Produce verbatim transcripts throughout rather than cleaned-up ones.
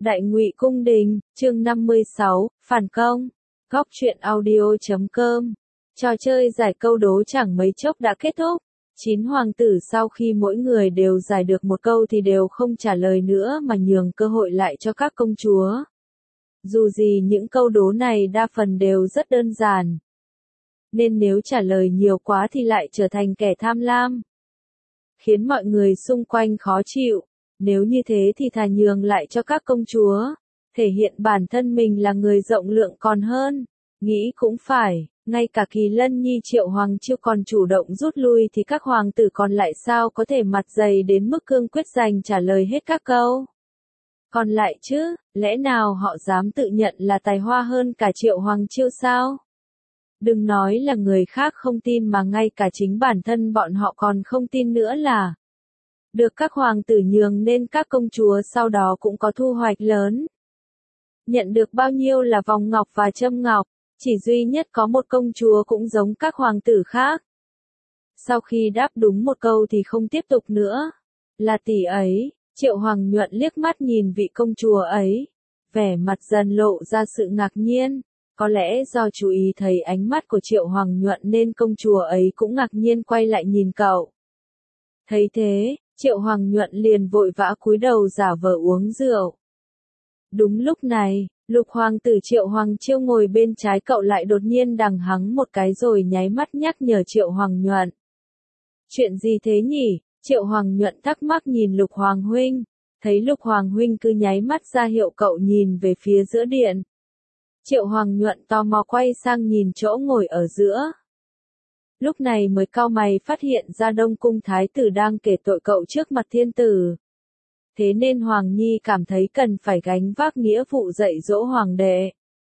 Đại Ngụy Cung Đình, chương năm mươi sáu, Phản Công. Góc truyện audio chấm com. Trò chơi giải câu đố chẳng mấy chốc đã kết thúc. Chín hoàng tử sau khi mỗi người đều giải được một câu thì đều không trả lời nữa mà nhường cơ hội lại cho các công chúa. Dù gì những câu đố này đa phần đều rất đơn giản. Nên nếu trả lời nhiều quá thì lại trở thành kẻ tham lam, khiến mọi người xung quanh khó chịu. Nếu như thế thì thà nhường lại cho các công chúa, thể hiện bản thân mình là người rộng lượng còn hơn. Nghĩ cũng phải, ngay cả Kỳ Lân Nhi Triệu Hoàng Chiêu còn chủ động rút lui thì các hoàng tử còn lại sao có thể mặt dày đến mức cương quyết giành trả lời hết các câu. Còn lại chứ, lẽ nào họ dám tự nhận là tài hoa hơn cả Triệu Hoàng Chiêu sao? Đừng nói là người khác không tin mà ngay cả chính bản thân bọn họ còn không tin nữa là được các hoàng tử nhường nên các công chúa sau đó cũng có thu hoạch lớn. Nhận được bao nhiêu là vòng ngọc và châm ngọc, chỉ duy nhất có một công chúa cũng giống các hoàng tử khác. Sau khi đáp đúng một câu thì không tiếp tục nữa. Là tỷ ấy, Triệu Hoàng Nhuận liếc mắt nhìn vị công chúa ấy. Vẻ mặt dần lộ ra sự ngạc nhiên. Có lẽ do chú ý thấy ánh mắt của Triệu Hoàng Nhuận nên công chúa ấy cũng ngạc nhiên quay lại nhìn cậu. Thấy thế, Triệu Hoàng Nhuận liền vội vã cúi đầu giả vờ uống rượu. Đúng lúc này, lục hoàng tử Triệu Hoàng Chiêu ngồi bên trái cậu lại đột nhiên đằng hắng một cái rồi nháy mắt nhắc nhở Triệu Hoàng Nhuận. Chuyện gì thế nhỉ? Triệu Hoàng Nhuận thắc mắc nhìn lục hoàng huynh. Thấy lục hoàng huynh cứ nháy mắt ra hiệu cậu nhìn về phía giữa điện. Triệu Hoàng Nhuận tò mò quay sang nhìn chỗ ngồi ở giữa. Lúc này mới cau mày phát hiện ra Đông Cung Thái tử đang kể tội cậu trước mặt thiên tử. Thế nên Hoàng Nhi cảm thấy cần phải gánh vác nghĩa vụ dạy dỗ Hoàng đệ.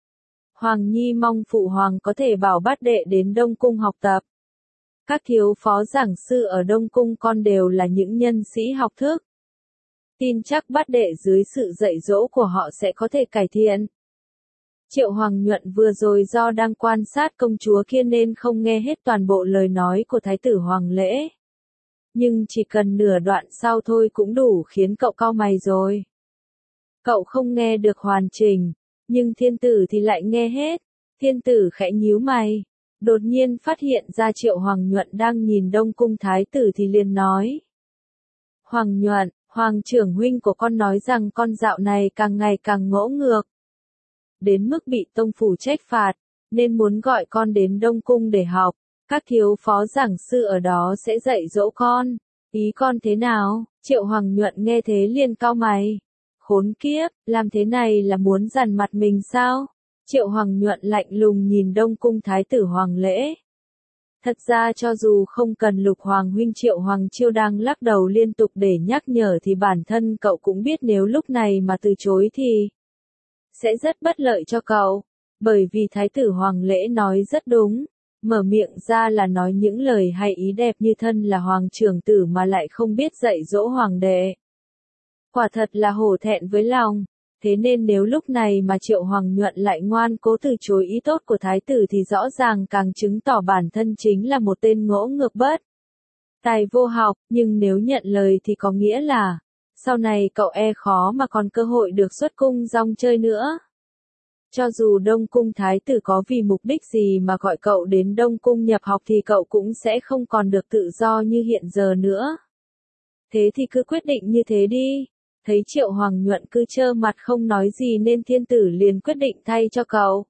Hoàng Nhi mong Phụ Hoàng có thể bảo bát đệ đến Đông Cung học tập. Các thiếu phó giảng sư ở Đông Cung con đều là những nhân sĩ học thức. Tin chắc bát đệ dưới sự dạy dỗ của họ sẽ có thể cải thiện. Triệu Hoàng Nhuận vừa rồi do đang quan sát công chúa kia nên không nghe hết toàn bộ lời nói của Thái tử Hoàng Lễ. Nhưng chỉ cần nửa đoạn sau thôi cũng đủ khiến cậu cau mày rồi. Cậu không nghe được hoàn chỉnh, nhưng thiên tử thì lại nghe hết. Thiên tử khẽ nhíu mày, đột nhiên phát hiện ra Triệu Hoàng Nhuận đang nhìn Đông Cung Thái tử thì liền nói. Hoàng Nhuận, Hoàng trưởng huynh của con nói rằng con dạo này càng ngày càng ngỗ ngược. Đến mức bị tông phủ trách phạt, nên muốn gọi con đến Đông Cung để học. Các thiếu phó giảng sư ở đó sẽ dạy dỗ con. Ý con thế nào? Triệu Hoàng Nhuận nghe thế liền cau mày. Khốn kiếp, làm thế này là muốn dằn mặt mình sao? Triệu Hoàng Nhuận lạnh lùng nhìn Đông Cung Thái tử Hoàng Lễ. Thật ra cho dù không cần lục hoàng huynh Triệu Hoàng Chiêu đang lắc đầu liên tục để nhắc nhở thì bản thân cậu cũng biết nếu lúc này mà từ chối thì sẽ rất bất lợi cho cậu. Bởi vì Thái tử Hoàng Lễ nói rất đúng. Mở miệng ra là nói những lời hay ý đẹp như thân là hoàng trưởng tử mà lại không biết dạy dỗ hoàng đệ. Quả thật là hổ thẹn với lòng. Thế nên nếu lúc này mà Triệu Hoàng Nhuận lại ngoan cố từ chối ý tốt của thái tử thì rõ ràng càng chứng tỏ bản thân chính là một tên ngỗ ngược bất tài vô học. Nhưng nếu nhận lời thì có nghĩa là sau này cậu e khó mà còn cơ hội được xuất cung rong chơi nữa. Cho dù Đông Cung Thái tử có vì mục đích gì mà gọi cậu đến Đông Cung nhập học thì cậu cũng sẽ không còn được tự do như hiện giờ nữa. Thế thì cứ quyết định như thế đi. Thấy Triệu Hoàng Nhuận cứ trơ mặt không nói gì nên thiên tử liền quyết định thay cho cậu.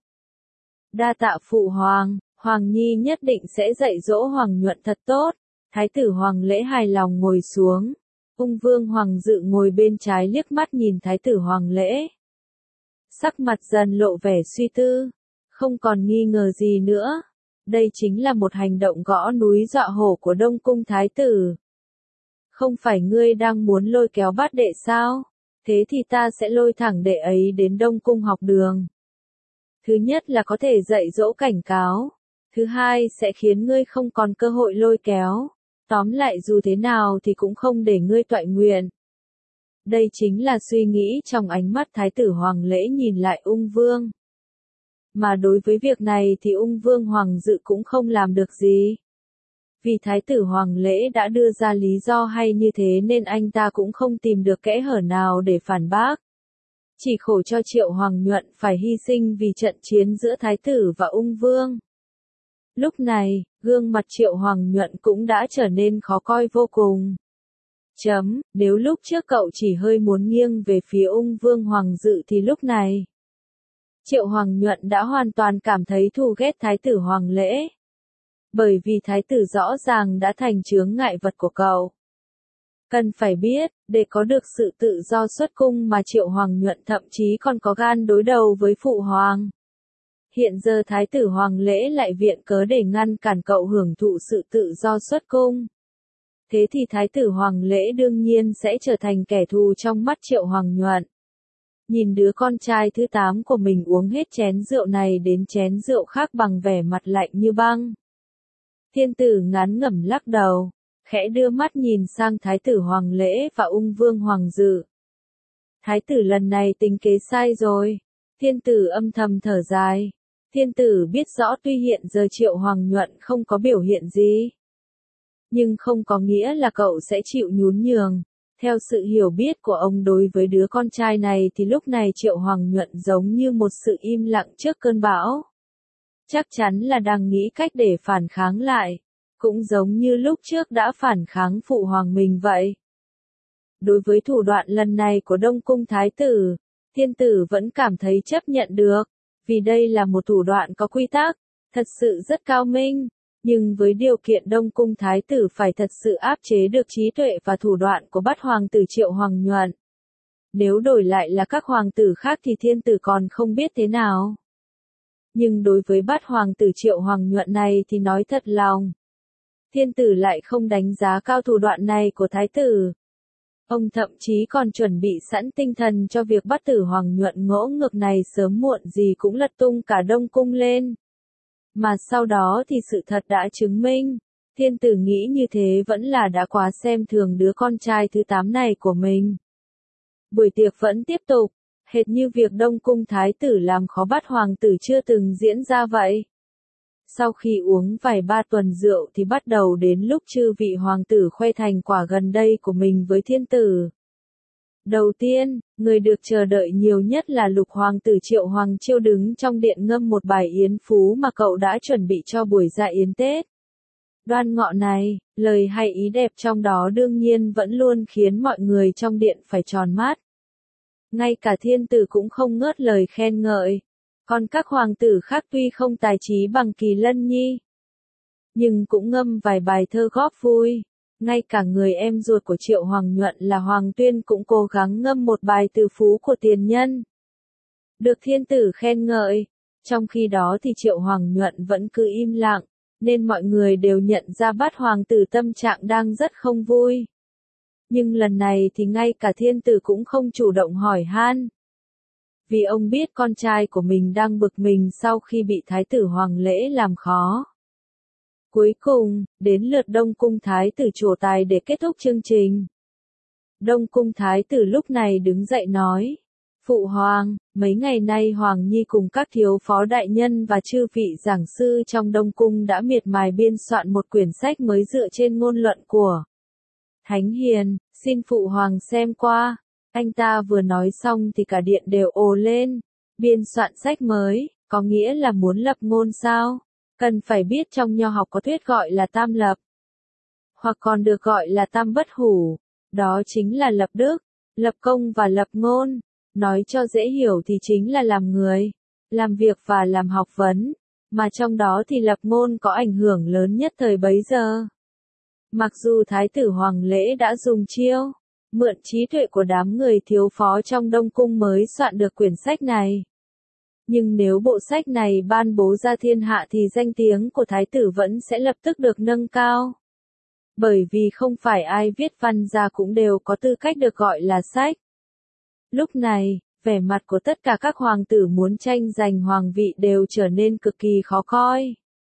Đa tạ Phụ Hoàng, Hoàng Nhi nhất định sẽ dạy dỗ Hoàng Nhuận thật tốt. Thái tử Hoàng Lễ hài lòng ngồi xuống. Ung Vương Hoàng Dự ngồi bên trái liếc mắt nhìn Thái tử Hoàng Lễ. Sắc mặt dần lộ vẻ suy tư, không còn nghi ngờ gì nữa. Đây chính là một hành động gõ núi dọa hổ của Đông Cung Thái tử. Không phải ngươi đang muốn lôi kéo bát đệ sao? Thế thì ta sẽ lôi thẳng đệ ấy đến Đông Cung học đường. Thứ nhất là có thể dạy dỗ cảnh cáo. Thứ hai sẽ khiến ngươi không còn cơ hội lôi kéo. Tóm lại dù thế nào thì cũng không để ngươi toại nguyện. Đây chính là suy nghĩ trong ánh mắt Thái tử Hoàng Lễ nhìn lại Ung Vương. Mà đối với việc này thì Ung Vương Hoàng Dự cũng không làm được gì. Vì Thái tử Hoàng Lễ đã đưa ra lý do hay như thế nên anh ta cũng không tìm được kẽ hở nào để phản bác. Chỉ khổ cho Triệu Hoàng Nhuận phải hy sinh vì trận chiến giữa Thái tử và ung vương. Lúc này, gương mặt Triệu Hoàng Nhuận cũng đã trở nên khó coi vô cùng. Chấm, nếu lúc trước cậu chỉ hơi muốn nghiêng về phía ung vương Hoàng Dự thì lúc này, Triệu Hoàng Nhuận đã hoàn toàn cảm thấy thù ghét Thái tử Hoàng Lễ. Bởi vì Thái tử rõ ràng đã thành chướng ngại vật của cậu. Cần phải biết, để có được sự tự do xuất cung mà Triệu Hoàng Nhuận thậm chí còn có gan đối đầu với Phụ Hoàng. Hiện giờ Thái tử Hoàng Lễ lại viện cớ để ngăn cản cậu hưởng thụ sự tự do xuất cung. Thế thì Thái tử Hoàng Lễ đương nhiên sẽ trở thành kẻ thù trong mắt Triệu Hoàng Nhuận. Nhìn đứa con trai thứ tám của mình uống hết chén rượu này đến chén rượu khác bằng vẻ mặt lạnh như băng. Thiên tử ngán ngẩm lắc đầu, khẽ đưa mắt nhìn sang Thái tử Hoàng Lễ và ung vương Hoàng Dự. Thái tử lần này tính kế sai rồi. Thiên tử âm thầm thở dài. Thiên tử biết rõ tuy hiện giờ Triệu Hoàng Nhuận không có biểu hiện gì, nhưng không có nghĩa là cậu sẽ chịu nhún nhường. Theo sự hiểu biết của ông đối với đứa con trai này thì lúc này Triệu Hoàng Nhuận giống như một sự im lặng trước cơn bão. Chắc chắn là đang nghĩ cách để phản kháng lại, cũng giống như lúc trước đã phản kháng Phụ Hoàng mình vậy. Đối với thủ đoạn lần này của Đông Cung Thái tử, thiên tử vẫn cảm thấy chấp nhận được, vì đây là một thủ đoạn có quy tắc, thật sự rất cao minh. Nhưng với điều kiện Đông Cung Thái tử phải thật sự áp chế được trí tuệ và thủ đoạn của Bát Hoàng tử Triệu Hoàng Nhuận. Nếu đổi lại là các hoàng tử khác thì thiên tử còn không biết thế nào. Nhưng đối với Bát Hoàng tử Triệu Hoàng Nhuận này thì nói thật lòng, thiên tử lại không đánh giá cao thủ đoạn này của Thái tử. Ông thậm chí còn chuẩn bị sẵn tinh thần cho việc Bát tử Hoàng Nhuận ngỗ ngược này sớm muộn gì cũng lật tung cả Đông Cung lên. Mà sau đó thì sự thật đã chứng minh, thiên tử nghĩ như thế vẫn là đã quá xem thường đứa con trai thứ tám này của mình. Buổi tiệc vẫn tiếp tục, hệt như việc Đông Cung Thái tử làm khó Bát Hoàng tử chưa từng diễn ra vậy. Sau khi uống vài ba tuần rượu thì bắt đầu đến lúc chư vị hoàng tử khoe thành quả gần đây của mình với thiên tử. Đầu tiên, người được chờ đợi nhiều nhất là lục hoàng tử Triệu Hoàng Chiêu đứng trong điện ngâm một bài yến phú mà cậu đã chuẩn bị cho buổi dạ yến Tết. Đoan ngọ này, lời hay ý đẹp trong đó đương nhiên vẫn luôn khiến mọi người trong điện phải tròn mắt. Ngay cả thiên tử cũng không ngớt lời khen ngợi. Còn các hoàng tử khác tuy không tài trí bằng Kỳ Lân Nhi, nhưng cũng ngâm vài bài thơ góp vui. Ngay cả người em ruột của Triệu Hoàng Nhuận là Hoàng Tuyên cũng cố gắng ngâm một bài từ phú của tiền nhân, được thiên tử khen ngợi. Trong khi đó thì Triệu Hoàng Nhuận vẫn cứ im lặng, nên mọi người đều nhận ra Bát Hoàng tử tâm trạng đang rất không vui. Nhưng lần này thì ngay cả thiên tử cũng không chủ động hỏi han. Vì ông biết con trai của mình đang bực mình sau khi bị Thái tử Hoàng Lễ làm khó. Cuối cùng, đến lượt Đông Cung Thái tử trổ tài để kết thúc chương trình. Đông Cung Thái tử lúc này đứng dậy nói, Phụ Hoàng, mấy ngày nay Hoàng Nhi cùng các thiếu phó đại nhân và chư vị giảng sư trong Đông Cung đã miệt mài biên soạn một quyển sách mới dựa trên ngôn luận của Thánh Hiền, xin Phụ Hoàng xem qua. Anh ta vừa nói xong thì cả điện đều ồ lên. Biên soạn sách mới, có nghĩa là muốn lập ngôn sao? Cần phải biết trong nho học có thuyết gọi là tam lập, hoặc còn được gọi là tam bất hủ. Đó chính là lập đức, lập công và lập ngôn. Nói cho dễ hiểu thì chính là làm người, làm việc và làm học vấn. Mà trong đó thì lập ngôn có ảnh hưởng lớn nhất thời bấy giờ. Mặc dù Thái tử Hoàng Lễ đã dùng chiêu mượn trí tuệ của đám người thiếu phó trong Đông Cung mới soạn được quyển sách này. Nhưng nếu bộ sách này ban bố ra thiên hạ thì danh tiếng của Thái tử vẫn sẽ lập tức được nâng cao. Bởi vì không phải ai viết văn ra cũng đều có tư cách được gọi là sách. Lúc này, vẻ mặt của tất cả các hoàng tử muốn tranh giành hoàng vị đều trở nên cực kỳ khó coi.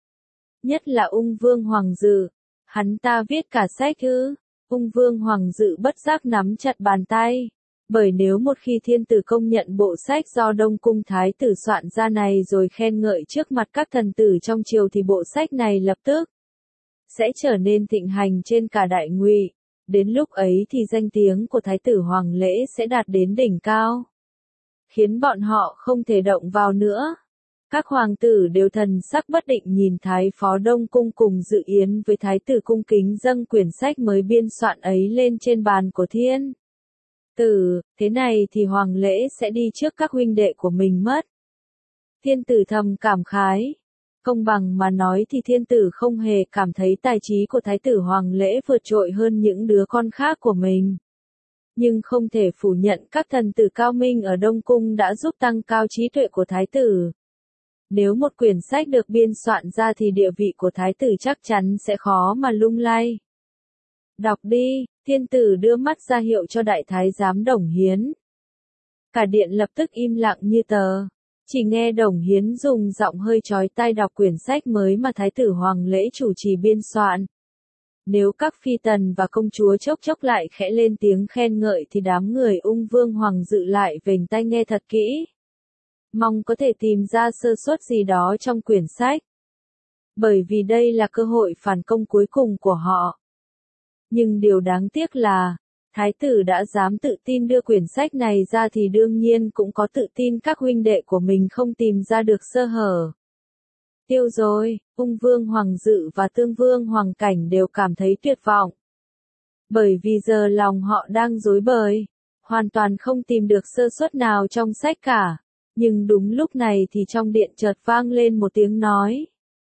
Nhất là ung vương Hoàng Dự. Hắn ta viết cả sách ư? Ung vương Hoàng Dự bất giác nắm chặt bàn tay. Bởi nếu một khi thiên tử công nhận bộ sách do Đông Cung Thái tử soạn ra này rồi khen ngợi trước mặt các thần tử trong triều thì bộ sách này lập tức sẽ trở nên thịnh hành trên cả đại ngụy. Đến lúc ấy thì danh tiếng của Thái tử Hoàng Lễ sẽ đạt đến đỉnh cao. khiến bọn họ không thể động vào nữa. Các hoàng tử đều thần sắc bất định nhìn Thái phó Đông Cung cùng dự yến với Thái tử cung kính dâng quyển sách mới biên soạn ấy lên trên bàn của thiên tử, thế này thì hoàng lễ sẽ đi trước các huynh đệ của mình mất. Thiên tử thầm cảm khái. Công bằng mà nói thì thiên tử không hề cảm thấy tài trí của thái tử hoàng lễ vượt trội hơn những đứa con khác của mình. Nhưng không thể phủ nhận các thần tử cao minh ở Đông Cung đã giúp tăng cao trí tuệ của thái tử. Nếu một quyển sách được biên soạn ra thì địa vị của thái tử chắc chắn sẽ khó mà lung lay. Đọc đi, thiên tử đưa mắt ra hiệu cho đại thái giám Đồng Hiến. Cả điện lập tức im lặng như tờ. Chỉ nghe Đồng Hiến dùng giọng hơi chói tai đọc quyển sách mới mà Thái tử Hoàng lễ chủ trì biên soạn. Nếu các phi tần và công chúa chốc chốc lại khẽ lên tiếng khen ngợi thì đám người ung vương hoàng dự lại vểnh tai nghe thật kỹ. Mong có thể tìm ra sơ suất gì đó trong quyển sách. Bởi vì đây là cơ hội phản công cuối cùng của họ. Nhưng điều đáng tiếc là, Thái tử đã dám tự tin đưa quyển sách này ra thì đương nhiên cũng có tự tin các huynh đệ của mình không tìm ra được sơ hở. Tiêu rồi, ung vương hoàng dự và tương vương hoàng cảnh đều cảm thấy tuyệt vọng. Bởi vì giờ lòng họ đang rối bời, hoàn toàn không tìm được sơ suất nào trong sách cả. Nhưng đúng lúc này thì trong điện chợt vang lên một tiếng nói.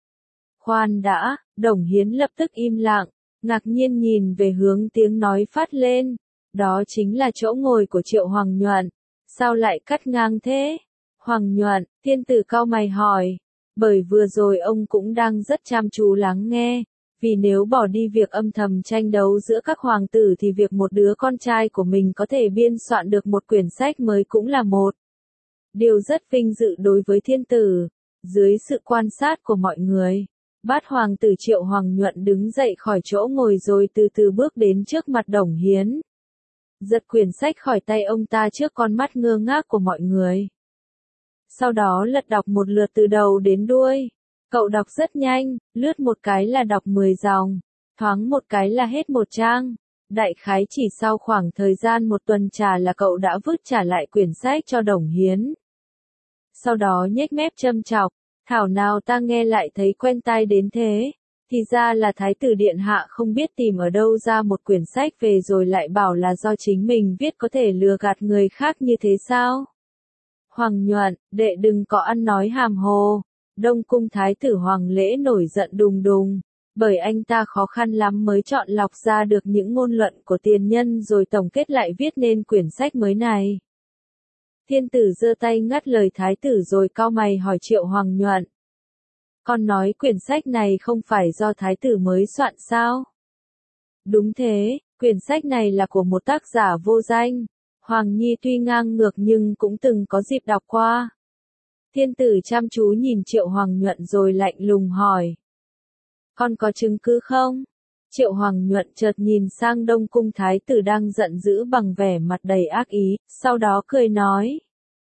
Khoan đã, Đồng Hiến lập tức im lặng. Ngạc nhiên nhìn về hướng tiếng nói phát lên, đó chính là chỗ ngồi của Triệu Hoàng Nhuận, sao lại cắt ngang thế? Hoàng Nhuận, thiên tử cau mày hỏi, bởi vừa rồi ông cũng đang rất chăm chú lắng nghe, vì nếu bỏ đi việc âm thầm tranh đấu giữa các hoàng tử thì việc một đứa con trai của mình có thể biên soạn được một quyển sách mới cũng là một điều rất vinh dự đối với thiên tử. Dưới sự quan sát của mọi người, Bát hoàng tử Triệu Hoàng Nhuận đứng dậy khỏi chỗ ngồi rồi từ từ bước đến trước mặt Đồng Hiến. Giật quyển sách khỏi tay ông ta trước con mắt ngơ ngác của mọi người. Sau đó lật đọc một lượt từ đầu đến đuôi. Cậu đọc rất nhanh, lướt một cái là đọc mười dòng, thoáng một cái là hết một trang. Đại khái chỉ sau khoảng thời gian một tuần trà là cậu đã vứt trả lại quyển sách cho Đồng Hiến. Sau đó nhếch mép châm chọc. Thảo nào ta nghe lại thấy quen tai đến thế, thì ra là Thái tử Điện Hạ không biết tìm ở đâu ra một quyển sách về rồi lại bảo là do chính mình viết có thể lừa gạt người khác như thế sao? Hoàng Nhuận, đệ đừng có ăn nói hàm hồ. Đông Cung Thái tử Hoàng lễ nổi giận đùng đùng, bởi anh ta khó khăn lắm mới chọn lọc ra được những ngôn luận của tiền nhân rồi tổng kết lại viết nên quyển sách mới này. Thiên tử giơ tay ngắt lời thái tử rồi cau mày hỏi Triệu Hoàng Nhuận. Con nói quyển sách này không phải do thái tử mới soạn sao? Đúng thế, quyển sách này là của một tác giả vô danh. Hoàng Nhi tuy ngang ngược nhưng cũng từng có dịp đọc qua. Thiên tử chăm chú nhìn Triệu Hoàng Nhuận rồi lạnh lùng hỏi. Con có chứng cứ không? Triệu Hoàng Nhuận chợt nhìn sang Đông Cung Thái tử đang giận dữ bằng vẻ mặt đầy ác ý, sau đó cười nói.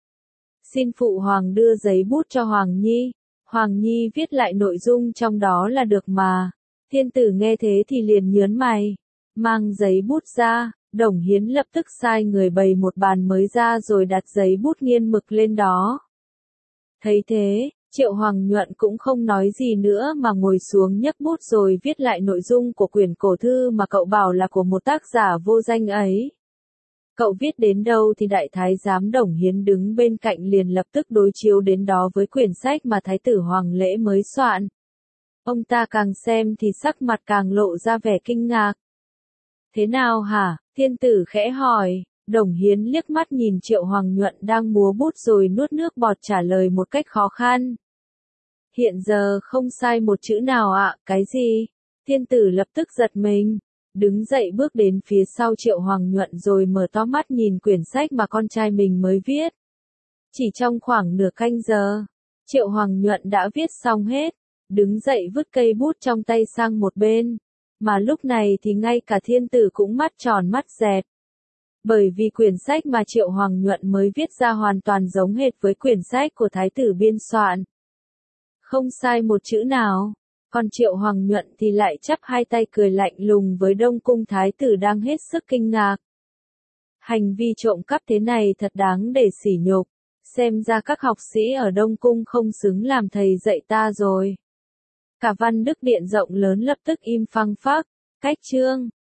Xin phụ hoàng đưa giấy bút cho Hoàng Nhi. Hoàng Nhi viết lại nội dung trong đó là được mà. Thiên tử nghe thế thì liền nhớn mày. Mang giấy bút ra, Đồng Hiến lập tức sai người bày một bàn mới ra rồi đặt giấy bút nghiên mực lên đó. Thấy thế, Triệu Hoàng Nhuận cũng không nói gì nữa mà ngồi xuống nhấc bút rồi viết lại nội dung của quyển cổ thư mà cậu bảo là của một tác giả vô danh ấy. Cậu viết đến đâu thì đại thái giám Đồng Hiến đứng bên cạnh liền lập tức đối chiếu đến đó với quyển sách mà thái tử Hoàng lễ mới soạn. Ông ta càng xem thì sắc mặt càng lộ ra vẻ kinh ngạc. Thế nào hả? Thiên tử khẽ hỏi. Đồng Hiến liếc mắt nhìn Triệu Hoàng Nhuận đang múa bút rồi nuốt nước bọt trả lời một cách khó khăn. Hiện giờ không sai một chữ nào ạ, cái gì? Thiên tử lập tức giật mình, đứng dậy bước đến phía sau Triệu Hoàng Nhuận rồi mở to mắt nhìn quyển sách mà con trai mình mới viết. Chỉ trong khoảng nửa canh giờ, Triệu Hoàng Nhuận đã viết xong hết, đứng dậy vứt cây bút trong tay sang một bên, mà lúc này thì ngay cả thiên tử cũng mắt tròn mắt dẹt. Bởi vì quyển sách mà Triệu Hoàng Nhuận mới viết ra hoàn toàn giống hệt với quyển sách của Thái tử biên soạn. Không sai một chữ nào, còn Triệu Hoàng Nhuận thì lại chắp hai tay cười lạnh lùng với Đông Cung Thái tử đang hết sức kinh ngạc. Hành vi trộm cắp thế này thật đáng để sỉ nhục, xem ra các học sĩ ở Đông Cung không xứng làm thầy dạy ta rồi. Cả Văn Đức Điện rộng lớn lập tức im phăng phắc, cách chương.